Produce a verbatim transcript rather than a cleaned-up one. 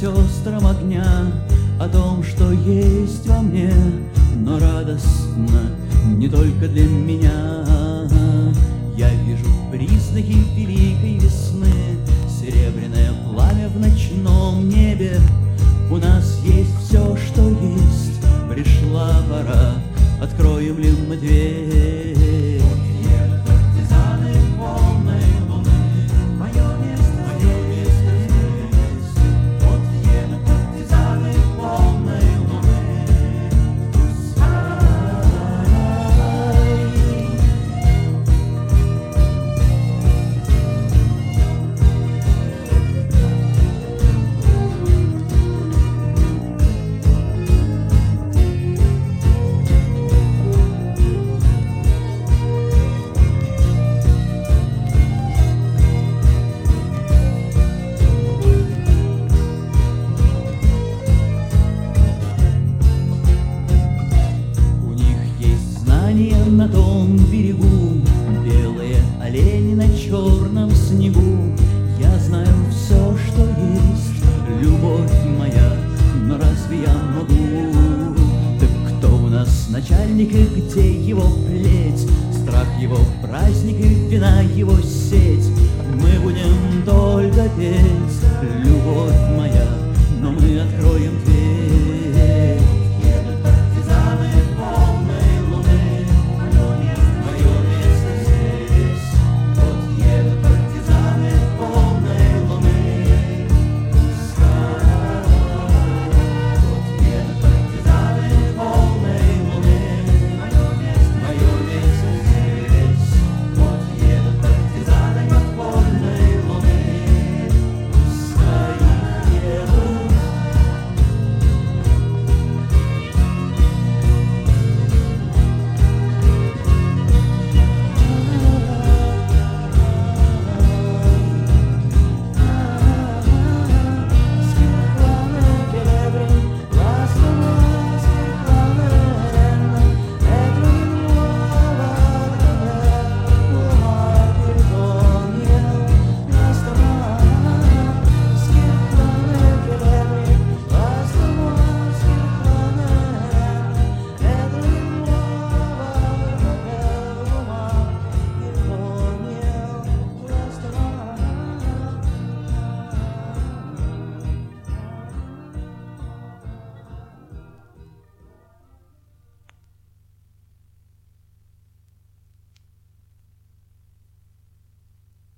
сестрам огня, о том, что есть во мне, но радостно не только для меня. Я вижу признаки великой весны, серебряное пламя в ночном небе. У нас есть все, что есть, пришла пора, откроем ли мы дверь? На том берегу белые олени на черном снегу. Я знаю все, что есть, любовь моя, но разве я могу? Так кто у нас начальник и где его плеть? Страх его праздник и вина его сеть. Мы будем только петь, любовь моя, но мы откроем дверь.